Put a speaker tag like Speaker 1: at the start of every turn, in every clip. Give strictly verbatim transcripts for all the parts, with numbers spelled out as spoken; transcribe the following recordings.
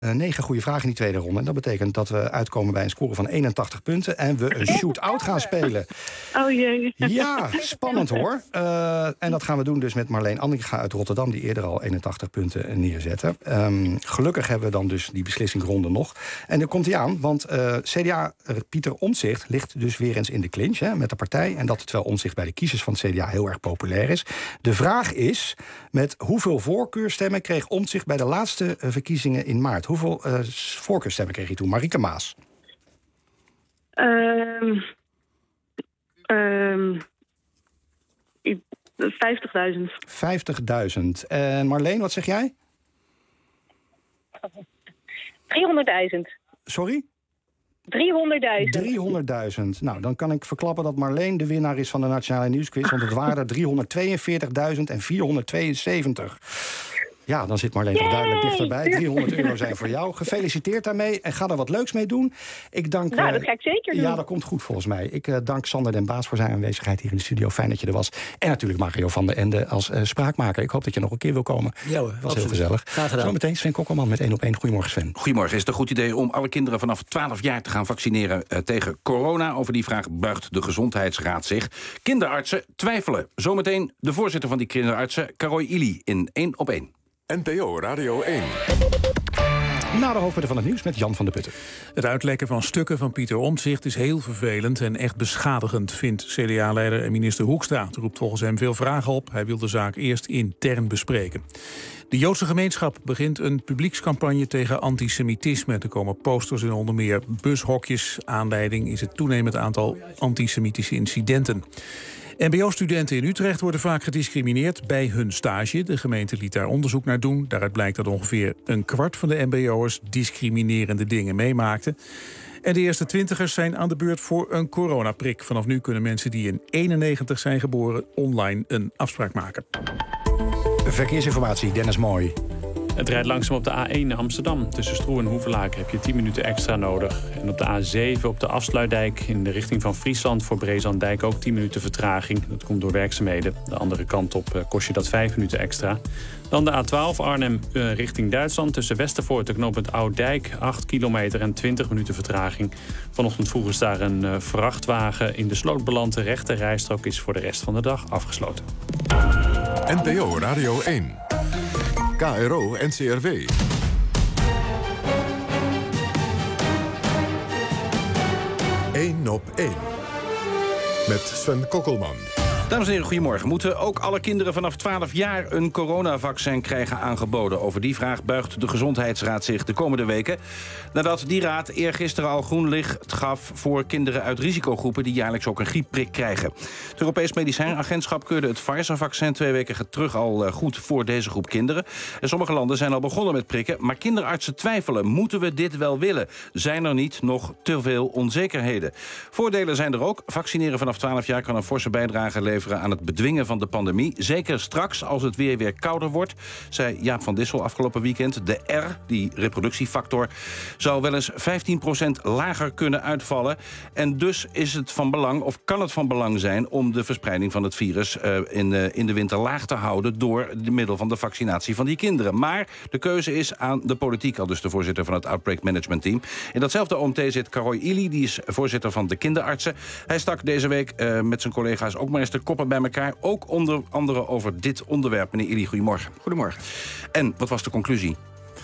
Speaker 1: Uh, negen goede vragen in die tweede ronde. En dat betekent dat we uitkomen bij een score van eenentachtig punten... en we een shoot-out gaan spelen.
Speaker 2: Oh jee.
Speaker 1: Ja, spannend hoor. Uh, en dat gaan we doen dus met Marleen Andringa uit Rotterdam... die eerder al eenentachtig punten neerzette. Um, gelukkig hebben we dan dus die beslissingsronde nog. En dan komt hij aan, want uh, C D A Pieter Omtzigt... ligt dus weer eens in de clinch hè, met de partij. En dat terwijl Omtzigt bij de kiezers van het C D A heel erg populair is. De vraag is, met hoeveel voorkeurstemmen kreeg Omtzigt... bij de laatste uh, verkiezingen in maart? Hoeveel uh, voorkeurstemmen kreeg hij toen? Marieke Maas.
Speaker 2: Um, um, vijftigduizend.
Speaker 1: vijftigduizend. En Marleen, wat zeg jij?
Speaker 3: driehonderdduizend.
Speaker 1: Sorry?
Speaker 3: driehonderdduizend.
Speaker 1: driehonderdduizend. Nou, dan kan ik verklappen dat Marleen de winnaar is van de Nationale Nieuwsquiz... want het waren driehonderdtweeënveertigduizend en vierhonderdtweeënzeventig. Ja, dan zit Marleen toch duidelijk dichterbij. driehonderd euro zijn voor jou. Gefeliciteerd daarmee en ga er wat leuks mee doen. Ik dank,
Speaker 3: nou, dat ga ik zeker doen.
Speaker 1: Ja, dat komt goed volgens mij. Ik uh, dank Sander den Baas voor zijn aanwezigheid hier in de studio. Fijn dat je er was. En natuurlijk Mario van der Ende als uh, spraakmaker. Ik hoop dat je nog een keer wil komen.
Speaker 4: Ja hoor,
Speaker 1: was
Speaker 4: absoluut.
Speaker 1: heel gezellig.
Speaker 4: Graag gedaan.
Speaker 1: Zometeen Sven Kokkelman met één op één. Goedemorgen Sven.
Speaker 5: Goedemorgen. Is het een goed idee om alle kinderen vanaf twaalf jaar te gaan vaccineren uh, tegen corona? Over die vraag buigt de Gezondheidsraad zich. Kinderartsen twijfelen. Zometeen de voorzitter van die kinderartsen, Karoy Ili, in één op één.
Speaker 6: N P O Radio één.
Speaker 1: Na de hoofdpunten van het nieuws met Jan van der Putten.
Speaker 7: Het uitlekken van stukken van Pieter Omtzigt is heel vervelend en echt beschadigend, vindt C D A-leider en minister Hoekstra. Het roept volgens hem veel vragen op. Hij wil de zaak eerst intern bespreken. De Joodse gemeenschap begint een publiekscampagne tegen antisemitisme. Er komen posters in onder meer bushokjes. Aanleiding is het toenemend aantal antisemitische incidenten. M B O-studenten in Utrecht worden vaak gediscrimineerd bij hun stage. De gemeente liet daar onderzoek naar doen. Daaruit blijkt dat ongeveer een kwart van de M B O'ers discriminerende dingen meemaakte. En de eerste twintigers zijn aan de beurt voor een coronaprik. Vanaf nu kunnen mensen die in eenennegentig zijn geboren online een afspraak maken.
Speaker 1: Verkeersinformatie, Dennis Mooi.
Speaker 8: Het rijdt langzaam op de A één naar Amsterdam. Tussen Stroe en Hoevelaken heb je tien minuten extra nodig. En op de A zeven op de Afsluitdijk in de richting van Friesland... voor Brezandijk ook tien minuten vertraging. Dat komt door werkzaamheden. De andere kant op uh, kost je dat vijf minuten extra. Dan de A twaalf Arnhem uh, richting Duitsland. Tussen Westervoort en knooppunt Ouddijk. acht kilometer en twintig minuten vertraging. Vanochtend vroeg is daar een uh, vrachtwagen in de sloot beland. De rechte rijstrook is voor de rest van de dag afgesloten.
Speaker 6: N P O Radio één. K R O N C R W. één op één. Met Sven Kokkelman.
Speaker 5: Dames en heren, goedemorgen. Moeten ook alle kinderen vanaf twaalf jaar een coronavaccin krijgen aangeboden? Over die vraag buigt de Gezondheidsraad zich de komende weken. Nadat die raad eergisteren al groen licht gaf voor kinderen uit risicogroepen die jaarlijks ook een griepprik krijgen. Het Europees Medicijnagentschap keurde het Pfizer-vaccin twee weken terug al goed voor deze groep kinderen. En sommige landen zijn al begonnen met prikken, maar kinderartsen twijfelen. Moeten we dit wel willen? Zijn er niet nog te veel onzekerheden? Voordelen zijn er ook. Vaccineren vanaf twaalf jaar kan een forse bijdrage leveren aan het bedwingen van de pandemie. Zeker straks als het weer weer kouder wordt, zei Jaap van Dissel afgelopen weekend. De R, die reproductiefactor, zou wel eens vijftien procent lager kunnen uitvallen. En dus is het van belang, of kan het van belang zijn, om de verspreiding van het virus uh, in, uh, in de winter laag te houden door de middel van de vaccinatie van die kinderen. Maar de keuze is aan de politiek, al dus de voorzitter van het Outbreak Management Team. In datzelfde O M T zit Karoy Ili, die is voorzitter van de kinderartsen. Hij stak deze week uh, met zijn collega's ook maar eens de koppen bij elkaar. Ook onder andere over dit onderwerp. Meneer Ili, goedemorgen.
Speaker 9: Goedemorgen.
Speaker 5: En wat was de conclusie?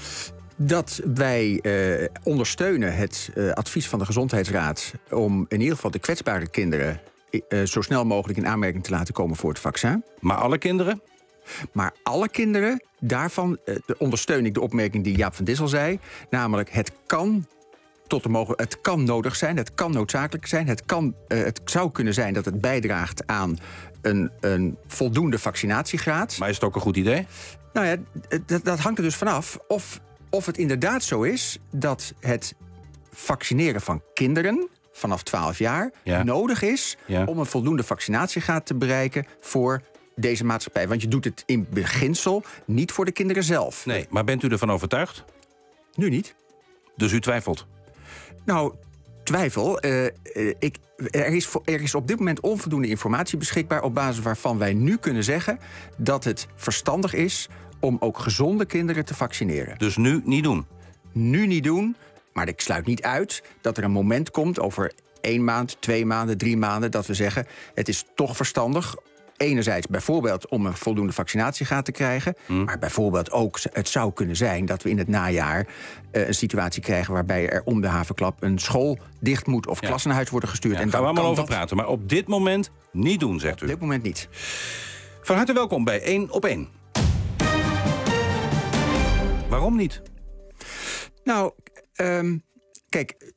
Speaker 9: Dat wij uh, ondersteunen het uh, advies van de Gezondheidsraad om in ieder geval de kwetsbare kinderen uh, zo snel mogelijk in aanmerking te laten komen voor het vaccin.
Speaker 5: Maar alle kinderen?
Speaker 9: Maar alle kinderen, daarvan uh, ondersteun ik de opmerking die Jaap van Dissel zei. Namelijk, het kan tot de mogelijk, het kan nodig zijn, het kan noodzakelijk zijn. Het, kan, uh, het zou kunnen zijn dat het bijdraagt aan een, een voldoende vaccinatiegraad.
Speaker 5: Maar is het ook een goed idee?
Speaker 9: Nou ja, dat, dat hangt er dus vanaf of, of het inderdaad zo is dat het vaccineren van kinderen vanaf twaalf jaar ja. nodig is ja. om een voldoende vaccinatiegraad te bereiken voor deze maatschappij. Want je doet het in beginsel niet voor de kinderen zelf.
Speaker 5: Nee, maar bent u ervan overtuigd?
Speaker 9: Nu niet.
Speaker 5: Dus u twijfelt?
Speaker 9: Nou, twijfel. Uh, uh, ik, er, is, er is op dit moment onvoldoende informatie beschikbaar op basis waarvan wij nu kunnen zeggen dat het verstandig is om ook gezonde kinderen te vaccineren.
Speaker 5: Dus nu niet doen?
Speaker 9: nu niet doen. Maar ik sluit niet uit dat er een moment komt over één maand, twee maanden, drie maanden, dat we zeggen, het is toch verstandig. Enerzijds bijvoorbeeld om een voldoende vaccinatiegraad te krijgen. Mm. Maar bijvoorbeeld ook, het zou kunnen zijn dat we in het najaar uh, een situatie krijgen waarbij er om de havenklap een school dicht moet of ja. klassen naar huis worden gestuurd.
Speaker 5: Ja,
Speaker 9: en
Speaker 5: daar gaan we allemaal over
Speaker 9: dat...
Speaker 5: praten. Maar op dit moment niet doen, zegt u.
Speaker 9: Op dit moment niet.
Speaker 5: Van harte welkom bij één op één. Waarom niet?
Speaker 9: Nou, um, kijk,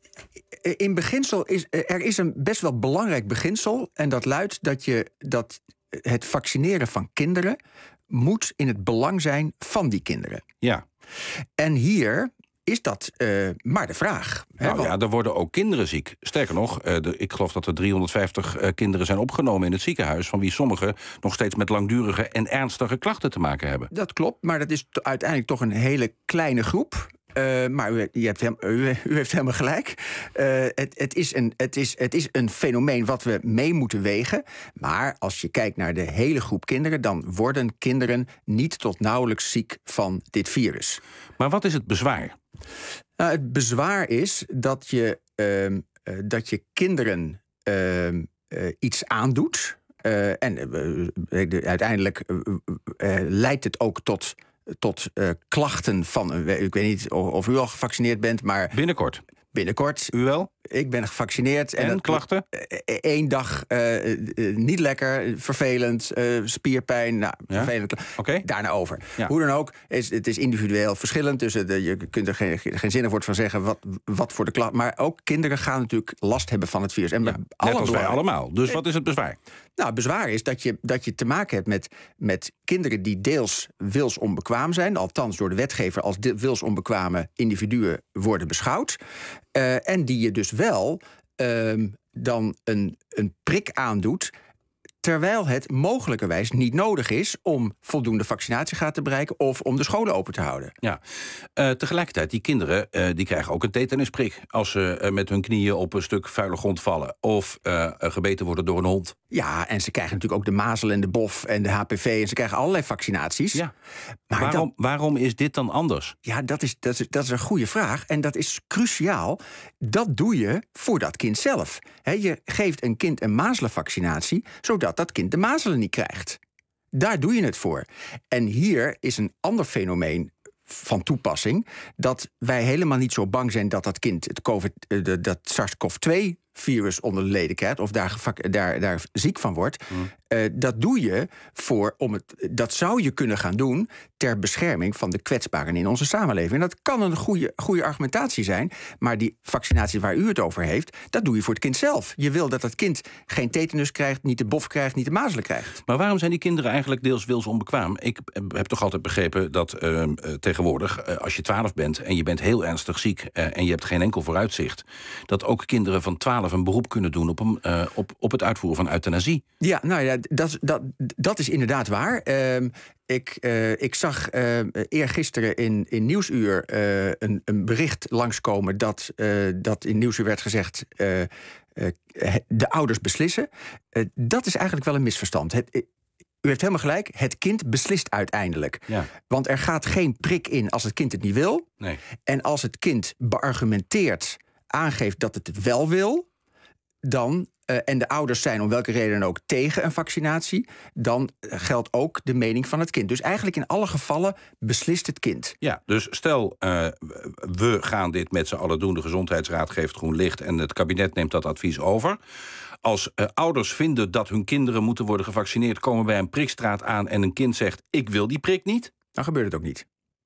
Speaker 9: in beginsel is er is een best wel belangrijk beginsel. En dat luidt dat je dat het vaccineren van kinderen moet in het belang zijn van die kinderen.
Speaker 5: Ja.
Speaker 9: En hier is dat uh, maar de vraag.
Speaker 5: Nou hè, ja, er worden ook kinderen ziek. Sterker nog, uh, de, ik geloof dat er driehonderdvijftig uh, kinderen zijn opgenomen in het ziekenhuis, van wie sommigen nog steeds met langdurige en ernstige klachten te maken hebben.
Speaker 9: Dat klopt, maar dat is t- uiteindelijk toch een hele kleine groep. Uh, maar u, u, hebt hem, u, u heeft helemaal gelijk. Uh, het, het, is een, het, is, het is een fenomeen wat we mee moeten wegen. Maar als je kijkt naar de hele groep kinderen, dan worden kinderen niet tot nauwelijks ziek van dit virus.
Speaker 5: Maar wat is het bezwaar?
Speaker 9: Nou, het bezwaar is dat je, uh, uh, dat je kinderen uh, uh, iets aandoet. Uh, en uh, uh, uiteindelijk uh, uh, leidt het ook tot... tot uh, klachten van... Ik weet niet of, of u al gevaccineerd bent, maar...
Speaker 5: Binnenkort.
Speaker 9: Binnenkort.
Speaker 5: U wel?
Speaker 9: Ik ben gevaccineerd.
Speaker 5: En, en dat, klachten?
Speaker 9: Eén dag uh, uh, niet lekker, vervelend, uh, spierpijn, nou,
Speaker 5: ja?
Speaker 9: vervelend.
Speaker 5: Okay.
Speaker 9: Daarna over.
Speaker 5: Ja.
Speaker 9: Hoe dan ook, is, het is individueel verschillend. Dus uh, je kunt er geen, geen zinnen woord van zeggen wat, wat voor de klacht. Maar ook kinderen gaan natuurlijk last hebben van het virus. En
Speaker 5: ja, net als wij allemaal. Dus wat is het bezwaar?
Speaker 9: Nou, het bezwaar is dat je, dat je te maken hebt met, met kinderen die deels wilsonbekwaam zijn. Althans door de wetgever als wilsonbekwame individuen worden beschouwd. Uh, en die je dus wel uh, dan een, een prik aandoet, terwijl het mogelijkerwijs niet nodig is om voldoende vaccinatiegraad te bereiken of om de scholen open te houden.
Speaker 5: Ja, uh, tegelijkertijd, die kinderen uh, die krijgen ook een tetanusprik als ze uh, met hun knieën op een stuk vuile grond vallen of uh, gebeten worden door een hond.
Speaker 9: Ja, en ze krijgen natuurlijk ook de mazelen en de bof en de H P V en ze krijgen allerlei vaccinaties.
Speaker 5: Ja.
Speaker 9: Maar
Speaker 5: waarom,
Speaker 9: dan,
Speaker 5: waarom is dit dan anders?
Speaker 9: Ja, dat is, dat, is, dat is een goede vraag en dat is cruciaal. Dat doe je voor dat kind zelf. He, je geeft een kind een mazelenvaccinatie, zodat dat kind de mazelen niet krijgt. Daar doe je het voor. En hier is een ander fenomeen van toepassing, dat wij helemaal niet zo bang zijn dat dat kind het COVID, dat SARS-C o V twee virus onder de leden krijgt of daar, daar, daar ziek van wordt. Mm. Uh, dat doe je voor om het. Dat zou je kunnen gaan doen ter bescherming van de kwetsbaren in onze samenleving. En dat kan een goede, goede argumentatie zijn, maar die vaccinatie waar u het over heeft, dat doe je voor het kind zelf. Je wil dat dat kind geen tetanus krijgt, niet de bof krijgt, niet de mazelen krijgt.
Speaker 5: Maar waarom zijn die kinderen eigenlijk deels wilsonbekwaam? Ik heb toch altijd begrepen dat uh, tegenwoordig, uh, als je twaalf bent en je bent heel ernstig ziek uh, en je hebt geen enkel vooruitzicht, dat ook kinderen van twaalf een beroep kunnen doen op, een, uh, op, op het uitvoeren van euthanasie.
Speaker 9: Ja, nou ja, dat, dat, dat is inderdaad waar. Uh, ik, uh, ik zag uh, eergisteren in, in Nieuwsuur uh, een, een bericht langskomen dat, uh, dat in Nieuwsuur werd gezegd, Uh, uh, de ouders beslissen. Uh, dat is eigenlijk wel een misverstand. Het, U heeft helemaal gelijk, het kind beslist uiteindelijk. Ja. Want er gaat geen prik in als het kind het niet wil.
Speaker 5: Nee.
Speaker 9: En als het kind beargumenteerd aangeeft dat het het wel wil, dan, uh, en de ouders zijn om welke reden dan ook tegen een vaccinatie, dan geldt ook de mening van het kind. Dus eigenlijk in alle gevallen beslist het kind.
Speaker 5: Ja, dus stel, uh, we gaan dit met z'n allen doen, de Gezondheidsraad geeft groen licht en het kabinet neemt dat advies over. Als uh, ouders vinden dat hun kinderen moeten worden gevaccineerd, komen bij een prikstraat aan en een kind zegt, ik wil die prik niet,
Speaker 9: dan gebeurt het ook niet.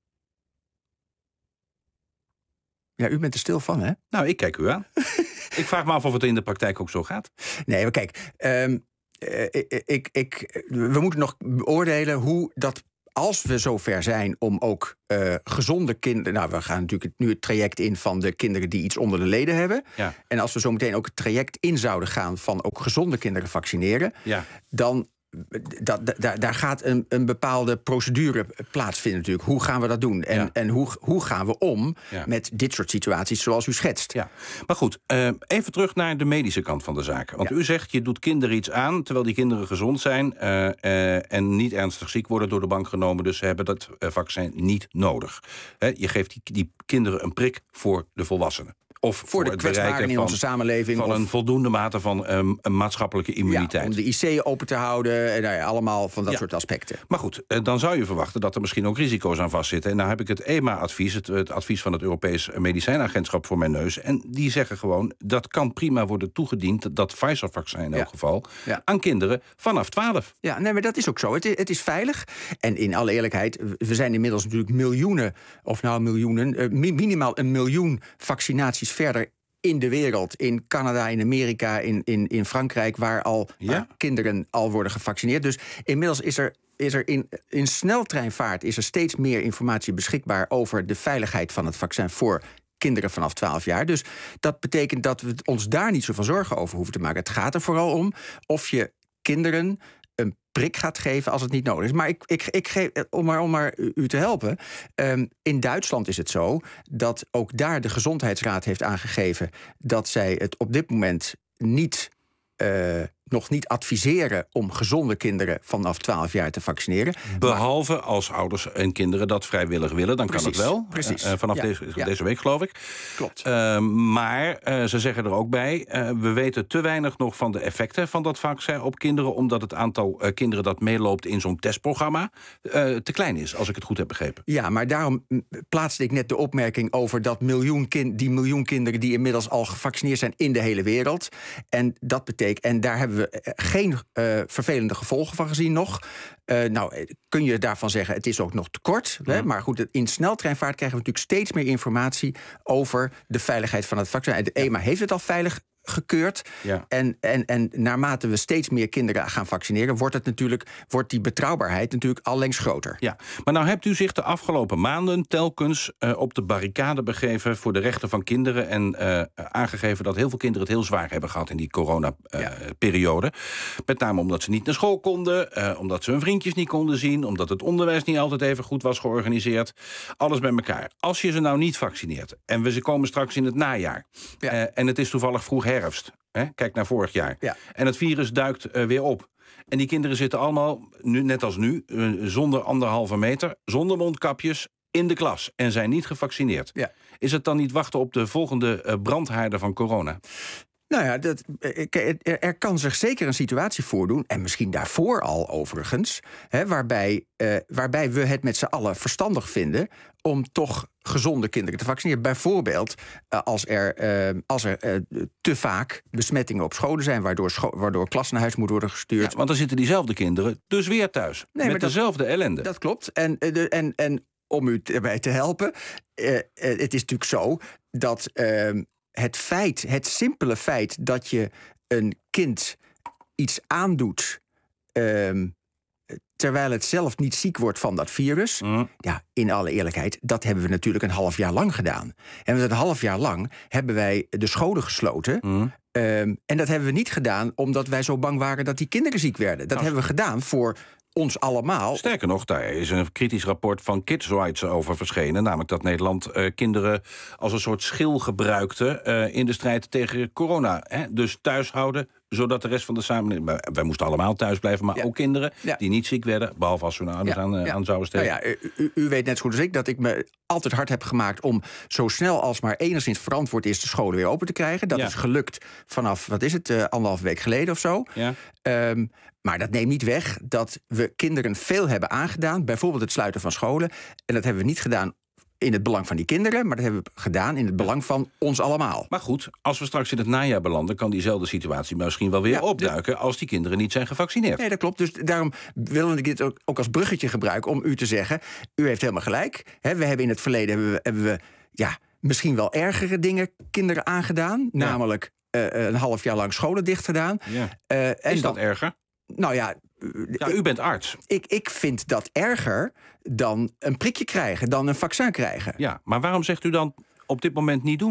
Speaker 9: Ja, u bent er stil van, hè?
Speaker 5: Nou, ik kijk u aan. Ik vraag me af of het in de praktijk ook zo gaat.
Speaker 9: Nee, maar kijk, um, uh, ik, ik, ik, we moeten nog beoordelen hoe dat, als we zover zijn om ook uh, gezonde kinderen, nou, we gaan natuurlijk nu het traject in van de kinderen die iets onder de leden hebben.
Speaker 5: Ja.
Speaker 9: En als we zo meteen ook het traject in zouden gaan van ook gezonde kinderen vaccineren,
Speaker 5: ja.
Speaker 9: dan dat, da, daar gaat een, een bepaalde procedure plaatsvinden natuurlijk. Hoe gaan we dat doen? En, ja. en hoe, hoe gaan we om ja. met dit soort situaties zoals u schetst?
Speaker 5: Ja. Maar goed, uh, even terug naar de medische kant van de zaak. Want ja. u zegt, je doet kinderen iets aan, terwijl die kinderen gezond zijn uh, uh, en niet ernstig ziek worden door de bank genomen. Dus ze hebben dat uh, vaccin niet nodig. He, je geeft die, die kinderen een prik voor de volwassenen. Of voor,
Speaker 9: voor de
Speaker 5: het
Speaker 9: kwetsbaren in onze samenleving.
Speaker 5: Van
Speaker 9: of
Speaker 5: een voldoende mate van um, een maatschappelijke immuniteit.
Speaker 9: Ja, om de I C open te houden. En nou ja, allemaal van dat ja. soort aspecten.
Speaker 5: Maar goed, dan zou je verwachten dat er misschien ook risico's aan vastzitten. En nou heb ik het E M A-advies, het, het advies van het Europees Medicijnagentschap voor mijn neus. En die zeggen gewoon, dat kan prima worden toegediend, dat Pfizer-vaccin in elk ja. geval, ja. aan kinderen vanaf twaalf.
Speaker 9: Ja, nee, maar dat is ook zo. Het is, het is veilig. En in alle eerlijkheid, we zijn inmiddels natuurlijk miljoenen, of nou miljoenen, uh, minimaal een miljoen vaccinaties verder in de wereld. In Canada, in Amerika, in, in, in Frankrijk, waar al ja? waar kinderen al worden gevaccineerd. Dus inmiddels is er, is er in, in sneltreinvaart is er steeds meer informatie beschikbaar over de veiligheid van het vaccin voor kinderen vanaf twaalf jaar. Dus dat betekent dat we ons daar niet zoveel zorgen over hoeven te maken. Het gaat er vooral om of je kinderen een prik gaat geven als het niet nodig is. Maar ik, ik, ik geef, om maar, om maar u te helpen, um, in Duitsland is het zo dat ook daar de Gezondheidsraad heeft aangegeven dat zij het op dit moment niet Uh, nog niet adviseren om gezonde kinderen vanaf twaalf jaar te vaccineren.
Speaker 5: Behalve maar, als ouders en kinderen dat vrijwillig willen, dan precies, kan het wel.
Speaker 9: Precies.
Speaker 5: Uh, vanaf ja, deze, ja. deze week, geloof ik.
Speaker 9: Klopt.
Speaker 5: Uh, maar uh, ze zeggen er ook bij, uh, we weten te weinig nog van de effecten van dat vaccin op kinderen, omdat het aantal uh, kinderen dat meeloopt in zo'n testprogramma uh, te klein is, als ik het goed heb begrepen.
Speaker 9: Ja, maar daarom plaatste ik net de opmerking over dat miljoen kind, die miljoen kinderen die inmiddels al gevaccineerd zijn in de hele wereld. En dat betekent, en daar hebben we geen uh, vervelende gevolgen van gezien nog. Uh, nou, kun je daarvan zeggen, het is ook nog te kort. Ja. Hè? Maar goed, in sneltreinvaart krijgen we natuurlijk steeds meer informatie over de veiligheid van het vaccin. De E M A heeft het al veilig gekeurd. Ja. En, en, en naarmate we steeds meer kinderen gaan vaccineren, wordt het natuurlijk, wordt die betrouwbaarheid natuurlijk allengs groter.
Speaker 5: Ja, maar nou hebt u zich de afgelopen maanden telkens uh, op de barricade begeven voor de rechten van kinderen en uh, aangegeven dat heel veel kinderen het heel zwaar hebben gehad in die corona-periode. Uh, ja. Met name omdat ze niet naar school konden, uh, omdat ze hun vriendjes niet konden zien, omdat het onderwijs niet altijd even goed was georganiseerd. Alles bij elkaar. Als je ze nou niet vaccineert en we ze komen straks in het najaar ja. uh, en het is toevallig vroeg herfst. Hè? Kijk naar vorig jaar. Ja. En het virus duikt uh, weer op. En die kinderen zitten allemaal, nu, net als nu, uh, zonder anderhalve meter, zonder mondkapjes, in de klas en zijn niet gevaccineerd. Ja. Is het dan niet wachten op de volgende uh, brandhaarden van corona?
Speaker 9: Nou ja, dat, er kan zich zeker een situatie voordoen, en misschien daarvoor al overigens, hè, waarbij, uh, waarbij we het met z'n allen verstandig vinden om toch gezonde kinderen te vaccineren. Bijvoorbeeld uh, als er, uh, als er uh, te vaak besmettingen op scholen zijn, waardoor, scho- waardoor klas naar huis moet worden gestuurd.
Speaker 5: Ja, want dan zitten diezelfde kinderen dus weer thuis, nee, met dat, dezelfde ellende.
Speaker 9: Dat klopt. En, uh, en, en om u erbij te helpen, uh, uh, het is natuurlijk zo dat Uh, Het feit, het simpele feit dat je een kind iets aandoet Um, terwijl het zelf niet ziek wordt van dat virus, mm. ja, in alle eerlijkheid, dat hebben we natuurlijk een half jaar lang gedaan. En een half jaar lang hebben wij de scholen gesloten. Mm. Um, en dat hebben we niet gedaan omdat wij zo bang waren dat die kinderen ziek werden. Dat Als... hebben we gedaan voor ons allemaal.
Speaker 5: Sterker nog, daar is een kritisch rapport van Kids Rights over verschenen. Namelijk dat Nederland uh, kinderen als een soort schil gebruikte uh, in de strijd tegen corona. Hè? Dus thuis houden, zodat de rest van de samenleving... Wij moesten allemaal thuis blijven, maar ja. ook kinderen ja. die niet ziek werden, behalve als hun ouders ja. aan, uh, ja. aan zouden steken.
Speaker 9: Nou ja, u, u weet net zo goed als ik dat ik me altijd hard heb gemaakt om zo snel als maar enigszins verantwoord is de scholen weer open te krijgen. Dat ja. is gelukt vanaf, wat is het, uh, anderhalf week geleden of zo. Ja. Um, Maar dat neemt niet weg dat we kinderen veel hebben aangedaan. Bijvoorbeeld het sluiten van scholen. En dat hebben we niet gedaan in het belang van die kinderen, maar dat hebben we gedaan in het belang van ons allemaal.
Speaker 5: Maar goed, als we straks in het najaar belanden, kan diezelfde situatie misschien wel weer ja, opduiken de... als die kinderen niet zijn gevaccineerd.
Speaker 9: Nee, dat klopt. Dus daarom wilde ik dit ook, ook als bruggetje gebruiken om u te zeggen, u heeft helemaal gelijk. He, we hebben in het verleden hebben we, hebben we ja, misschien wel ergere dingen kinderen aangedaan. Ja. Namelijk uh, een half jaar lang scholen dicht gedaan.
Speaker 5: Ja. Uh, en Is dat
Speaker 9: dan,
Speaker 5: erger?
Speaker 9: Nou ja,
Speaker 5: ja, u bent arts.
Speaker 9: Ik, ik vind dat erger dan een prikje krijgen, dan een vaccin krijgen.
Speaker 5: Ja, maar waarom zegt u dan op dit moment niet doen?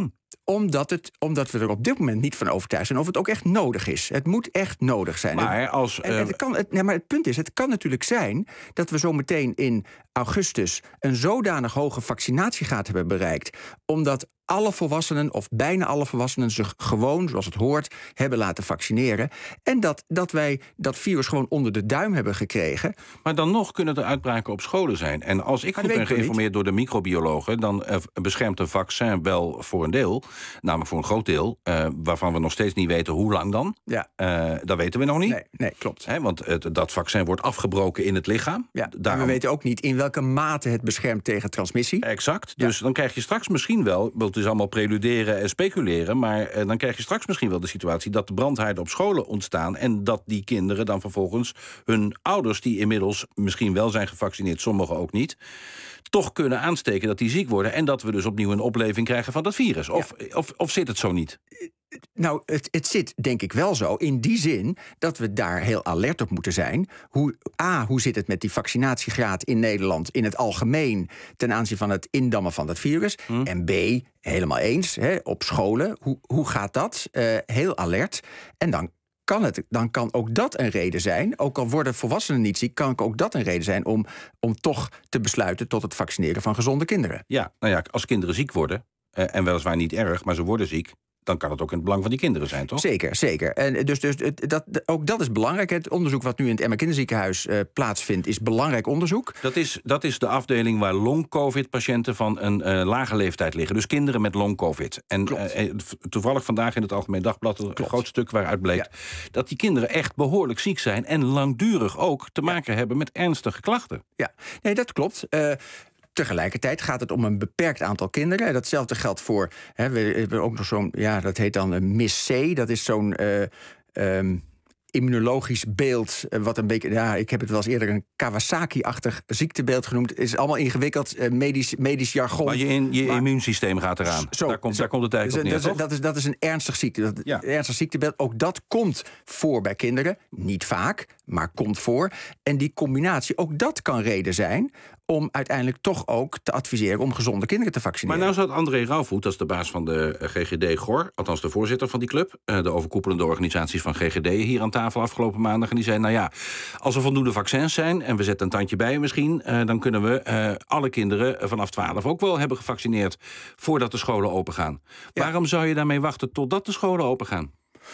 Speaker 9: Omdat, het, omdat we er op dit moment niet van overtuigd zijn of het ook echt nodig is. Het moet echt nodig zijn.
Speaker 5: Maar als,
Speaker 9: en,
Speaker 5: uh...
Speaker 9: het kan, het, nee, maar het punt is, het kan natuurlijk zijn dat we zo meteen in augustus een zodanig hoge vaccinatiegraad hebben bereikt, omdat alle volwassenen, of bijna alle volwassenen, zich gewoon, zoals het hoort, hebben laten vaccineren. En dat, dat wij dat virus gewoon onder de duim hebben gekregen.
Speaker 5: Maar dan nog kunnen er uitbraken op scholen zijn. En als ik goed ben geïnformeerd door de microbiologen, dan uh, beschermt een vaccin wel voor een deel, namelijk voor een groot deel, uh, waarvan we nog steeds niet weten hoe lang dan.
Speaker 9: Ja.
Speaker 5: Uh, dat weten we nog niet.
Speaker 9: Nee, nee klopt.
Speaker 5: He, want het, dat vaccin wordt afgebroken in het lichaam.
Speaker 9: Ja,
Speaker 5: Daarom...
Speaker 9: en we weten ook niet in welke mate het beschermt tegen transmissie.
Speaker 5: Exact. Ja. Dus dan krijg je straks misschien wel, het is allemaal preluderen en speculeren, maar eh, dan krijg je straks misschien wel de situatie dat de brandhaarden op scholen ontstaan en dat die kinderen dan vervolgens hun ouders, die inmiddels misschien wel zijn gevaccineerd, sommigen ook niet, toch kunnen aansteken, dat die ziek worden en dat we dus opnieuw een opleving krijgen van dat virus. Of, ja. of, of zit het zo niet?
Speaker 9: Nou, het, het zit denk ik wel zo. In die zin dat we daar heel alert op moeten zijn. Hoe, A, hoe zit het met die vaccinatiegraad in Nederland in het algemeen ten aanzien van het indammen van dat virus? Hm. En B, helemaal eens, hè, op scholen. Hoe, hoe gaat dat? Uh, heel alert. En dan kan het, dan kan ook dat een reden zijn. Ook al worden volwassenen niet ziek, kan ook dat een reden zijn om, om toch te besluiten tot het vaccineren van gezonde kinderen.
Speaker 5: Ja, nou ja, als kinderen ziek worden, uh, en weliswaar niet erg, maar ze worden ziek, dan kan het ook in het belang van die kinderen zijn, toch?
Speaker 9: Zeker, zeker. En dus, dus dat, ook dat is belangrijk. Het onderzoek wat nu in het Emma Kinderziekenhuis uh, plaatsvindt, is belangrijk onderzoek.
Speaker 5: Dat is, dat is de afdeling waar long-covid-patiënten van een uh, lage leeftijd liggen. Dus kinderen met long-covid. En uh, toevallig vandaag in het Algemeen Dagblad een Klopt. groot stuk waaruit bleek ja. dat die kinderen echt behoorlijk ziek zijn en langdurig ook te maken ja. hebben met ernstige klachten.
Speaker 9: Ja, nee, dat klopt. Uh, Tegelijkertijd gaat het om een beperkt aantal kinderen. Datzelfde geldt voor, hè, we hebben ook nog zo'n, ja, dat heet dan een M I S C. Dat is zo'n uh, um, immunologisch beeld, uh, wat een beetje, ja, ik heb het wel eens eerder een Kawasaki-achtig ziektebeeld genoemd. Het is allemaal ingewikkeld, uh, medisch, medisch jargon.
Speaker 5: Maar je, in, je maar, immuunsysteem gaat eraan.
Speaker 9: Zo,
Speaker 5: daar, komt,
Speaker 9: zo,
Speaker 5: daar komt het eigenlijk
Speaker 9: dus,
Speaker 5: op neer,
Speaker 9: dat, is, dat, is, dat is een ernstig ziekte. Dat,
Speaker 5: ja.
Speaker 9: ernstig ziektebeeld. Ook dat komt voor bij kinderen. Niet vaak, maar komt voor. En die combinatie, ook dat kan reden zijn om uiteindelijk toch ook te adviseren om gezonde kinderen te vaccineren.
Speaker 5: Maar nou zat André Rauwvoet, dat is de baas van de G G D G O R, althans de voorzitter van die club, de overkoepelende organisaties van G G D hier aan tafel afgelopen maandag. En die zei, nou ja, als er voldoende vaccins zijn en we zetten een tandje bij misschien, uh, dan kunnen we uh, alle kinderen vanaf twaalf ook wel hebben gevaccineerd voordat de scholen open gaan. Ja. Waarom zou je daarmee wachten totdat de scholen open gaan?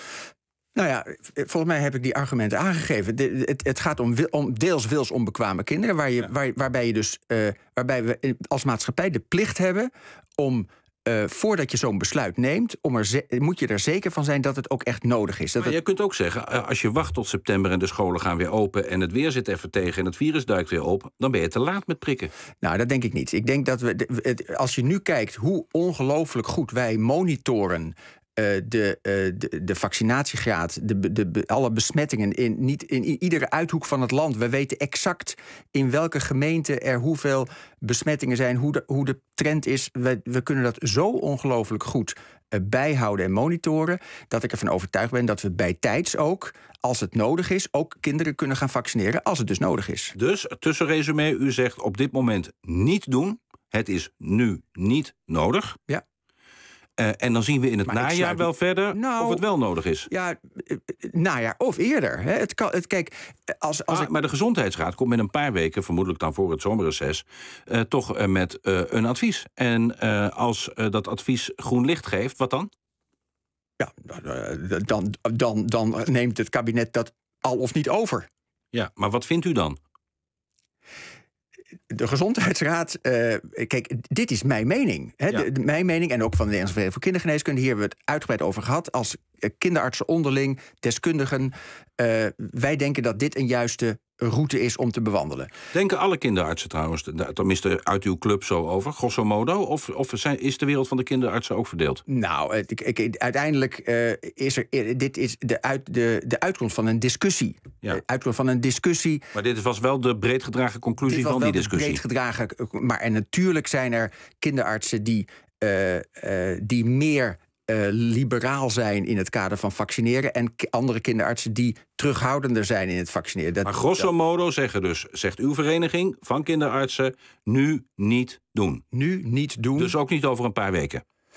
Speaker 9: Nou ja, volgens mij heb ik die argumenten aangegeven. De, het, het gaat om, om deels wils onbekwame kinderen, waar je, ja. waar, waarbij, je dus, uh, waarbij we als maatschappij de plicht hebben om, Uh, voordat je zo'n besluit neemt, om er ze- moet je er zeker van zijn dat het ook echt nodig is. Dat
Speaker 5: maar
Speaker 9: het...
Speaker 5: je kunt ook zeggen, als je wacht tot september en de scholen gaan weer open en het weer zit even tegen en het virus duikt weer op, dan ben je te laat met prikken.
Speaker 9: Nou, dat denk ik niet. Ik denk dat we, het, als je nu kijkt hoe ongelooflijk goed wij monitoren Uh, de, uh, de, de vaccinatiegraad, de, de, de, alle besmettingen in, niet in iedere uithoek van het land. We weten exact in welke gemeente er hoeveel besmettingen zijn, hoe de, hoe de trend is. We, we kunnen dat zo ongelooflijk goed uh, bijhouden en monitoren, dat ik ervan overtuigd ben dat we bijtijds ook, als het nodig is, ook kinderen kunnen gaan vaccineren als het dus nodig is.
Speaker 5: Dus, tussenresume, u zegt op dit moment niet doen. Het is nu niet nodig.
Speaker 9: Ja.
Speaker 5: Uh, en dan zien we in het maar najaar wel verder
Speaker 9: nou,
Speaker 5: of het wel nodig is.
Speaker 9: Ja, uh, najaar of eerder. Hè. Het kan, het, kijk, als, als
Speaker 5: ah,
Speaker 9: ik...
Speaker 5: Maar de Gezondheidsraad komt met een paar weken, vermoedelijk dan voor het zomerreces, uh, toch uh, met uh, een advies. En uh, als uh, dat advies groen licht geeft, wat dan?
Speaker 9: Ja, dan, dan, dan neemt het kabinet dat al of niet over.
Speaker 5: Ja, maar wat vindt u dan?
Speaker 9: De Gezondheidsraad, uh, kijk, dit is mijn mening. Hè, ja. de, de, mijn mening en ook van de Nederlandse Vereniging voor Kindergeneeskunde. Hier hebben we het uitgebreid over gehad. Als uh, kinderartsen onderling, deskundigen. Uh, wij denken dat dit een juiste route is om te bewandelen.
Speaker 5: Denken alle kinderartsen trouwens, tenminste uit uw club zo over, grosso modo? Of, of zijn, is de wereld van de kinderartsen ook verdeeld?
Speaker 9: Nou, ik, ik, uiteindelijk uh, is er, dit is de, uit, de, de uitkomst van een discussie.
Speaker 5: Ja.
Speaker 9: De uitkomst van een discussie.
Speaker 5: Maar dit was wel de breed gedragen conclusie van die discussie.
Speaker 9: Breed gedragen, maar en natuurlijk zijn er kinderartsen die, uh, uh, die meer Uh, liberaal zijn in het kader van vaccineren en k- andere kinderartsen die terughoudender zijn in het vaccineren. Dat,
Speaker 5: maar grosso modo zeggen dus, zegt uw vereniging van kinderartsen, nu niet doen.
Speaker 9: Nu niet doen.
Speaker 5: Dus ook niet over een paar weken.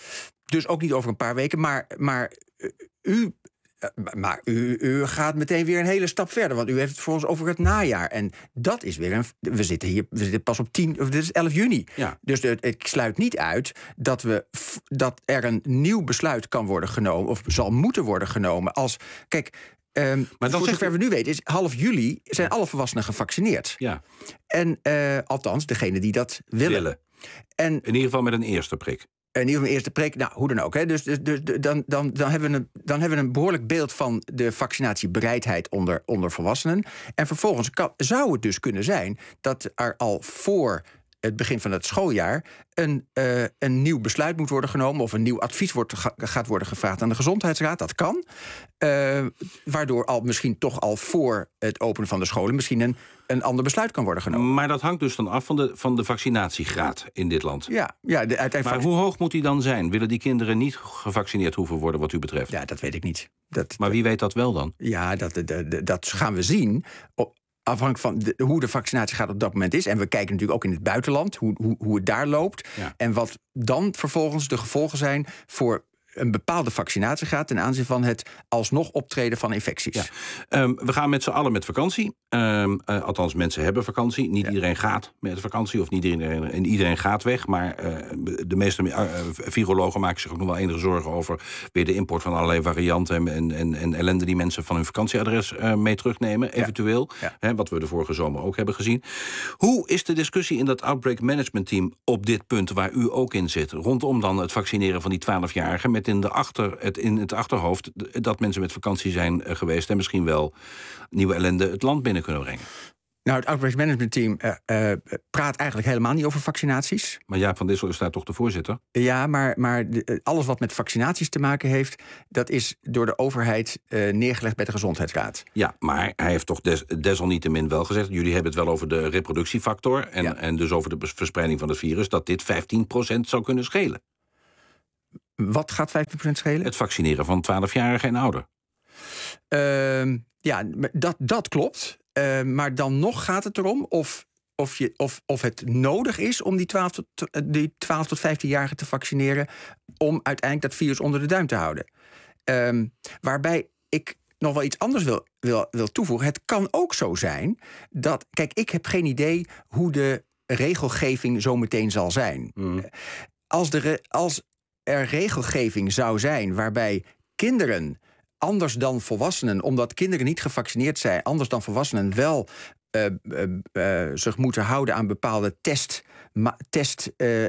Speaker 9: dus ook niet over een paar weken. Maar, maar u... Maar u, u gaat meteen weer een hele stap verder. Want u heeft het voor ons over het najaar. En dat is weer een... We zitten hier we zitten pas op tien... Of dit is elf juni.
Speaker 5: Ja.
Speaker 9: Dus het, ik sluit niet uit dat, we, dat er een nieuw besluit kan worden genomen... of zal moeten worden genomen als... Kijk, um, maar voor zover we nu weten is half juli... zijn alle volwassenen gevaccineerd.
Speaker 5: Ja.
Speaker 9: En uh, althans, degenen die dat willen.
Speaker 5: willen.
Speaker 9: En,
Speaker 5: in ieder geval met een eerste prik.
Speaker 9: In ieder geval een eerste prik, nou, hoe dan ook. Hè. Dus, dus, dus dan, dan, dan, hebben we een, dan hebben we een behoorlijk beeld van de vaccinatiebereidheid onder, onder volwassenen. En vervolgens kan, zou het dus kunnen zijn dat er al voor het begin van het schooljaar een, uh, een nieuw besluit moet worden genomen... of een nieuw advies wordt, ga, gaat worden gevraagd aan de Gezondheidsraad. Dat kan. Uh, waardoor al misschien toch al voor het openen van de scholen... misschien een, een ander besluit kan worden genomen.
Speaker 5: Maar dat hangt dus dan af van de, van de vaccinatiegraad in dit land.
Speaker 9: Ja, ja, de, uiteindelijk...
Speaker 5: Maar hoe hoog moet die dan zijn? Willen die kinderen niet gevaccineerd hoeven worden wat u betreft?
Speaker 9: Ja, dat weet ik niet. Dat,
Speaker 5: maar wie weet dat wel dan?
Speaker 9: Ja, dat, dat, dat, dat gaan we zien... Op, afhankelijk van de, hoe de vaccinatiegraad op dat moment is. En we kijken natuurlijk ook in het buitenland, hoe, hoe, hoe het daar loopt. Ja. En wat dan vervolgens de gevolgen zijn voor een bepaalde vaccinatiegraad ten aanzien van het alsnog optreden van infecties.
Speaker 5: Ja. Um, we gaan met z'n allen met vakantie. Um, uh, althans, mensen hebben vakantie. Niet ja. iedereen gaat met vakantie of niet iedereen, en iedereen gaat weg. Maar uh, de meeste uh, virologen maken zich ook nog wel enige zorgen over weer de import van allerlei varianten en, en, en ellende die mensen van hun vakantieadres uh, mee terugnemen, ja. eventueel. Ja. Hè, wat we de vorige zomer ook hebben gezien. Hoe is de discussie in dat Outbreak Management Team op dit punt waar u ook in zit? Rondom dan het vaccineren van die twaalfjarigen met in, de achter, het, in het achterhoofd dat mensen met vakantie zijn uh, geweest en misschien wel nieuwe ellende het land binnen kunnen brengen.
Speaker 9: Nou, het Outbreak Management Team uh, uh, praat eigenlijk helemaal niet over vaccinaties.
Speaker 5: Maar Jaap van Dissel is daar toch de voorzitter?
Speaker 9: Ja, maar, maar de, alles wat met vaccinaties te maken heeft, dat is door de overheid uh, neergelegd bij de Gezondheidsraad.
Speaker 5: Ja, maar hij heeft toch des, desalniettemin wel gezegd, jullie hebben het wel over de reproductiefactor en, ja. en dus over de verspreiding van het virus, dat dit vijftien procent zou kunnen schelen.
Speaker 9: Wat gaat vijftien procent schelen?
Speaker 5: Het vaccineren van twaalfjarigen en ouder.
Speaker 9: Uh, ja, dat, dat klopt. Uh, maar dan nog gaat het erom of, of, je, of, of het nodig is om die twaalf tot, die twaalf tot vijftienjarigen te vaccineren om uiteindelijk dat virus onder de duim te houden. Uh, waarbij ik nog wel iets anders wil, wil, wil toevoegen. Het kan ook zo zijn dat... Kijk, ik heb geen idee hoe de regelgeving zo meteen zal zijn. Mm. Als, de, als er regelgeving zou zijn waarbij kinderen anders dan volwassenen, omdat kinderen niet gevaccineerd zijn, anders dan volwassenen wel uh, uh, uh, zich moeten houden aan bepaalde test, ma, test uh, uh,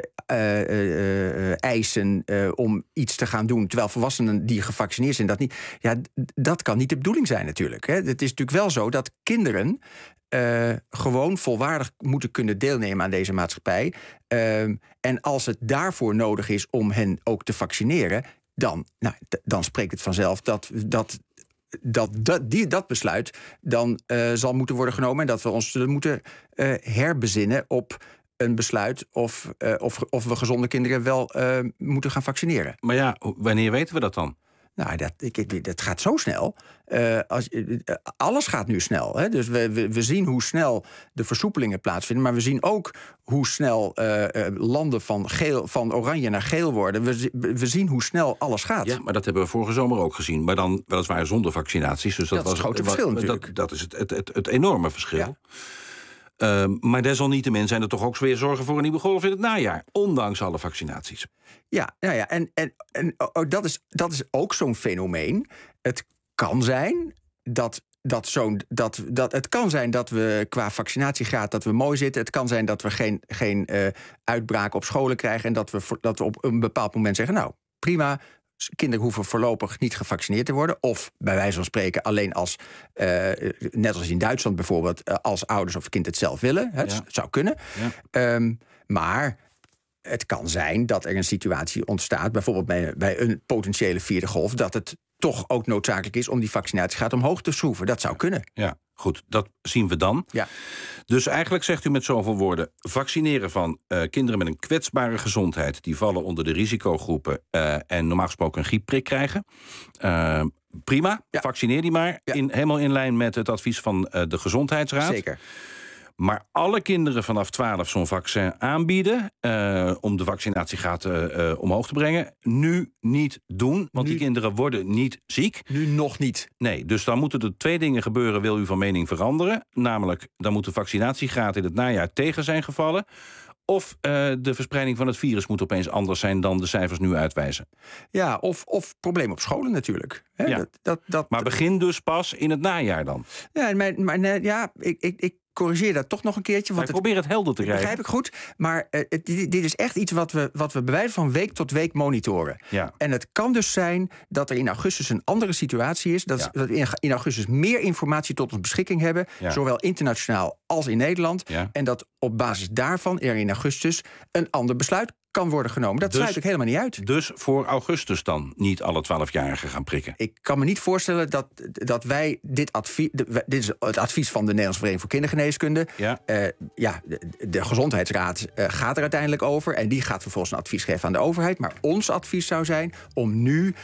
Speaker 9: uh, uh, eisen uh, om iets te gaan doen, terwijl volwassenen die gevaccineerd zijn dat niet. Ja, dat kan niet de bedoeling zijn natuurlijk. Hè. Het is natuurlijk wel zo dat kinderen Uh, gewoon volwaardig moeten kunnen deelnemen aan deze maatschappij. Uh, en als het daarvoor nodig is om hen ook te vaccineren, dan, nou, d- dan spreekt het vanzelf dat dat, dat, dat, die, dat besluit dan uh, zal moeten worden genomen en dat we ons zullen moeten uh, herbezinnen op een besluit of, uh, of, of we gezonde kinderen wel uh, moeten gaan vaccineren.
Speaker 5: Maar ja, wanneer weten we dat dan?
Speaker 9: Nou, dat, ik, dat gaat zo snel. Uh, als, uh, alles gaat nu snel. Hè? Dus we, we, we zien hoe snel de versoepelingen plaatsvinden. Maar we zien ook hoe snel uh, uh, landen van, geel, van oranje naar geel worden. We, we zien hoe snel alles gaat.
Speaker 5: Ja, maar dat hebben we vorige zomer ook gezien. Maar dan weliswaar zonder vaccinaties. Dus dat,
Speaker 9: dat is
Speaker 5: was
Speaker 9: het grote
Speaker 5: was,
Speaker 9: verschil
Speaker 5: dat,
Speaker 9: natuurlijk.
Speaker 5: Dat is het, het, het, het enorme verschil. Ja. Uh, maar desalniettemin zijn er toch ook weer zorgen voor een nieuwe golf in het najaar. Ondanks alle vaccinaties.
Speaker 9: Ja, ja, ja. en, en, en oh, dat, is, dat is ook zo'n fenomeen. Het kan zijn dat, dat, zo'n, dat, dat, het kan zijn dat we qua vaccinatiegraad dat we mooi zitten. Het kan zijn dat we geen, geen uh, uitbraak op scholen krijgen en dat we, dat we op een bepaald moment zeggen, nou, prima. Kinderen hoeven voorlopig niet gevaccineerd te worden. Of bij wijze van spreken alleen als, uh, net als in Duitsland bijvoorbeeld, uh, als ouders of kind het zelf willen. Het ja. zou kunnen. Ja. Um, maar het kan zijn dat er een situatie ontstaat, bijvoorbeeld bij, bij een potentiële vierde golf, dat het toch ook noodzakelijk is om die vaccinatiegraad omhoog te schroeven. Dat zou kunnen.
Speaker 5: Ja, goed, dat zien we dan.
Speaker 9: Ja.
Speaker 5: Dus eigenlijk zegt u met zoveel woorden, vaccineren van uh, kinderen met een kwetsbare gezondheid, die vallen onder de risicogroepen uh, en normaal gesproken een griepprik krijgen. Uh, prima, ja. Vaccineer die maar. Ja. In, helemaal in lijn met het advies van uh, de Gezondheidsraad.
Speaker 9: Zeker.
Speaker 5: maar alle kinderen vanaf twaalf zo'n vaccin aanbieden... Uh, om de vaccinatiegraad uh, uh, omhoog te brengen. Nu niet doen, want nu, die kinderen worden niet ziek.
Speaker 9: Nu nog niet.
Speaker 5: Nee, dus dan moeten er twee dingen gebeuren, wil u van mening veranderen. Namelijk, dan moet de vaccinatiegraad in het najaar tegen zijn gevallen... of uh, de verspreiding van het virus moet opeens anders zijn... dan de cijfers nu uitwijzen.
Speaker 9: Ja, of, of problemen op scholen natuurlijk. He,
Speaker 5: ja.
Speaker 9: dat, dat, dat,
Speaker 5: maar begin dus pas in het najaar dan.
Speaker 9: Ja, maar, maar ja, ik... ik, ik corrigeer dat toch nog een keertje. Want
Speaker 5: ik probeer het helder te krijgen.
Speaker 9: Begrijp ik goed. Maar uh, het, dit is echt iets wat we, wat we bij wijze van week tot week monitoren.
Speaker 5: Ja.
Speaker 9: En het kan dus zijn dat er in augustus een andere situatie is. Dat, ja. dat we in augustus meer informatie tot ons beschikking hebben. Ja. Zowel internationaal als in Nederland. Ja. En dat op basis daarvan er in augustus een ander besluit kan worden genomen. Dat dus, sluit ik helemaal niet uit.
Speaker 5: Dus voor augustus dan niet alle twaalfjarigen gaan prikken?
Speaker 9: Ik kan me niet voorstellen dat, dat wij dit advies... Dit is het advies van de Nederlandse Vereniging voor Kindergeneeskunde. Ja. Uh, ja, de, de Gezondheidsraad uh, gaat er uiteindelijk over. En die gaat vervolgens een advies geven aan de overheid. Maar ons advies zou zijn om nu...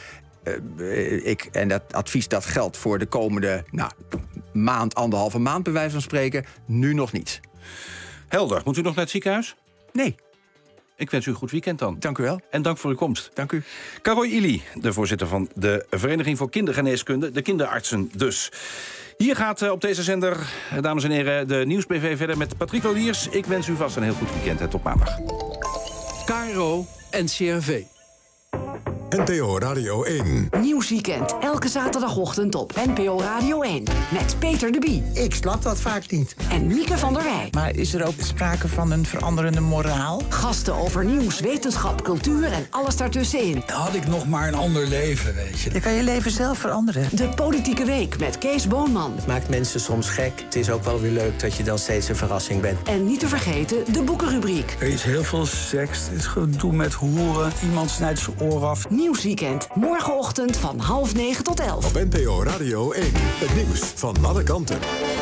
Speaker 9: Uh, ik, en dat advies dat geldt voor de komende nou, maand, anderhalve maand bij wijze van spreken. Nu nog niet.
Speaker 5: Helder. Moet u nog naar het ziekenhuis?
Speaker 9: Nee.
Speaker 5: Ik wens u een goed weekend dan.
Speaker 9: Dank u wel.
Speaker 5: En dank voor uw komst.
Speaker 9: Dank u.
Speaker 5: Karoy Ili, de voorzitter van de Vereniging voor Kindergeneeskunde. De kinderartsen dus. Hier gaat op deze zender, dames en heren, de Nieuws B V verder met Patrick Lodiers. Ik wens u vast een heel goed weekend en tot maandag.
Speaker 4: K R O N C R V.
Speaker 6: N P O Radio één.
Speaker 10: Nieuwsweekend, elke zaterdagochtend op N P O Radio één. Met Peter de Bie.
Speaker 11: Ik snap dat vaak niet.
Speaker 10: En Mieke van der Wij.
Speaker 12: Maar is er ook sprake van een veranderende moraal?
Speaker 10: Gasten over nieuws, wetenschap, cultuur en alles daartussenin.
Speaker 11: Had ik nog maar een ander leven, weet je.
Speaker 12: Je kan je leven zelf veranderen.
Speaker 10: De Politieke Week met Kees Boonman.
Speaker 13: Het maakt mensen soms gek. Het is ook wel weer leuk dat je dan steeds een verrassing bent.
Speaker 10: En niet te vergeten de boekenrubriek.
Speaker 11: Er is heel veel seks, het is gedoe met hoeren. Iemand snijdt zijn oor af.
Speaker 10: Nieuwsweekend, morgenochtend van half negen tot elf.
Speaker 6: Op N P O Radio één, het nieuws van alle kanten.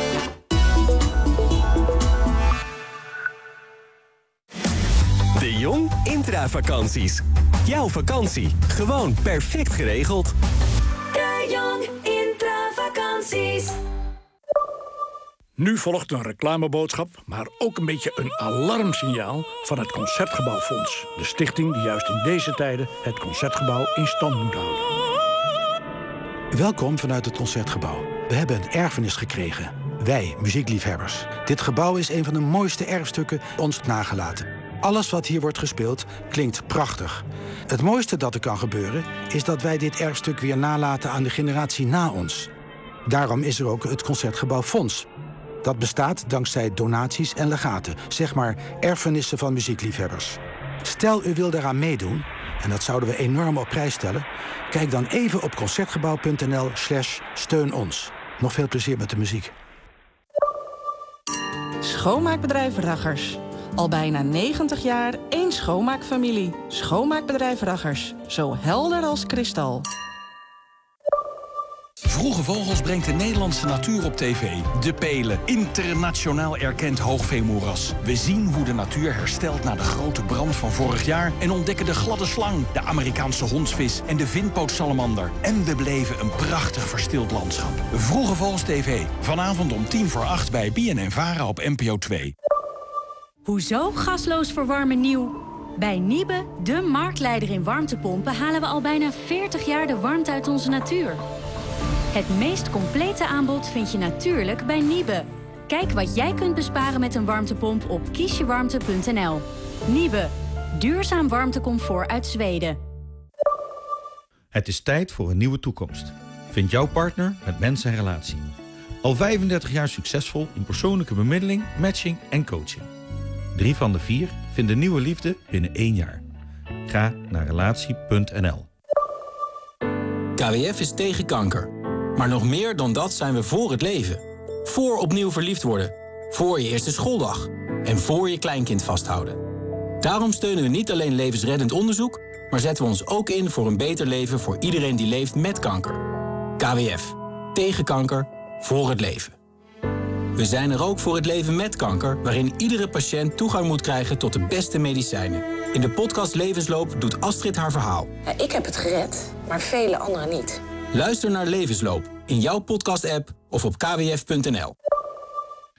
Speaker 14: De Jong Intravakanties. Jouw vakantie, gewoon perfect geregeld.
Speaker 15: De Jong Intravakanties.
Speaker 16: Nu volgt een reclameboodschap, maar ook een beetje een alarmsignaal van het Concertgebouwfonds. De stichting die juist in deze tijden het Concertgebouw in stand moet houden.
Speaker 17: Welkom vanuit het Concertgebouw. We hebben een erfenis gekregen. Wij, muziekliefhebbers. Dit gebouw is een van de mooiste erfstukken ons nagelaten. Alles wat hier wordt gespeeld klinkt prachtig. Het mooiste dat er kan gebeuren is dat wij dit erfstuk weer nalaten aan de generatie na ons. Daarom is er ook het Concertgebouwfonds. Dat bestaat dankzij donaties en legaten, zeg maar erfenissen van muziekliefhebbers. Stel u wil daaraan meedoen, en dat zouden we enorm op prijs stellen, kijk dan even op concertgebouw.nl slash steun ons. Nog veel plezier met de muziek.
Speaker 18: Schoonmaakbedrijf Raggers. Al bijna negentig jaar één schoonmaakfamilie. Schoonmaakbedrijf Raggers. Zo helder als kristal.
Speaker 19: Vroege Vogels brengt de Nederlandse natuur op tv. De Pelen, internationaal erkend hoogveemoeras. We zien hoe de natuur herstelt na de grote brand van vorig jaar... en ontdekken de gladde slang, de Amerikaanse hondsvis en de vinpootsalamander. En we beleven een prachtig verstild landschap. Vroege Vogels T V, vanavond om tien voor acht bij B N N Vara op N P O twee.
Speaker 20: Hoezo gasloos verwarmen nieuw? Bij Niebe, de marktleider in warmtepompen, halen we al bijna veertig jaar de warmte uit onze natuur. Het meest complete aanbod vind je natuurlijk bij Niebe. Kijk wat jij kunt besparen met een warmtepomp op kiesjewarmte punt n l. Niebe, duurzaam warmtecomfort uit Zweden.
Speaker 21: Het is tijd voor een nieuwe toekomst. Vind jouw partner met Mens en Relatie. Al vijfendertig jaar succesvol in persoonlijke bemiddeling, matching en coaching. Drie van de vier vinden nieuwe liefde binnen één jaar. Ga naar relatie punt n l.
Speaker 22: K W F is tegen kanker. Maar nog meer dan dat zijn we voor het leven. Voor opnieuw verliefd worden. Voor je eerste schooldag. En voor je kleinkind vasthouden. Daarom steunen we niet alleen levensreddend onderzoek... maar zetten we ons ook in voor een beter leven voor iedereen die leeft met kanker. K W F. Tegen kanker. Voor het leven. We zijn er ook voor het leven met kanker... waarin iedere patiënt toegang moet krijgen tot de beste medicijnen. In de podcast Levensloop doet Astrid haar verhaal.
Speaker 23: Ja, ik heb het gered, maar vele anderen niet.
Speaker 22: Luister naar Levensloop in jouw podcast-app of op k w f punt n l.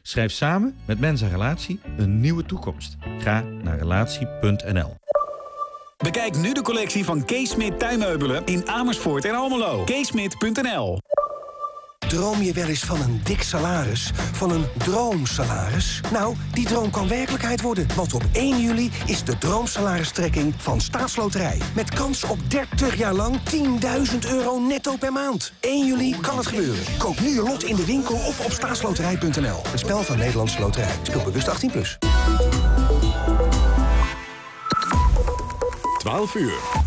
Speaker 21: Schrijf samen met Mens en Relatie een nieuwe toekomst. Ga naar relatie punt n l.
Speaker 2: Bekijk nu de collectie van Kees Smit tuinmeubelen in Amersfoort en Almelo. kees smit punt n l.
Speaker 3: Droom je wel eens van een dik salaris? Van een droomsalaris? Nou, die droom kan werkelijkheid worden. Want op één juli is de droomsalaristrekking van Staatsloterij. Met kans op dertig jaar lang tienduizend euro netto per maand. één juli kan het gebeuren. Koop nu je lot in de winkel of op staatsloterij punt n l. Een spel van Nederlandse Loterij. Speel bewust achttien plus.
Speaker 6: twaalf uur.